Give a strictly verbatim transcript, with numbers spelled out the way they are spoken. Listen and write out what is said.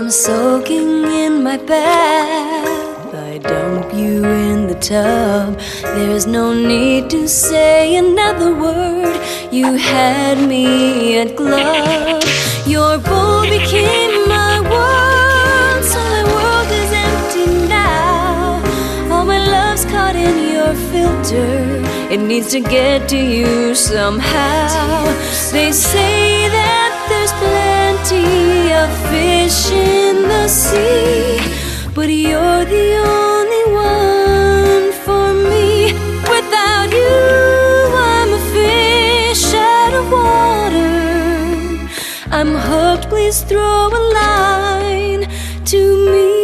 I'm soaking in my bath, I dump you in the tub. There's no need to say another word. You had me at glove. Your bowl became my world, so the world is empty now. All my love's caught in your filter, it needs to get to you somehow. They say that there's plenty of fish in the sea, but you're the only one for me. Without you, I'm a fish out of water. I'm hooked, please throw a line to me.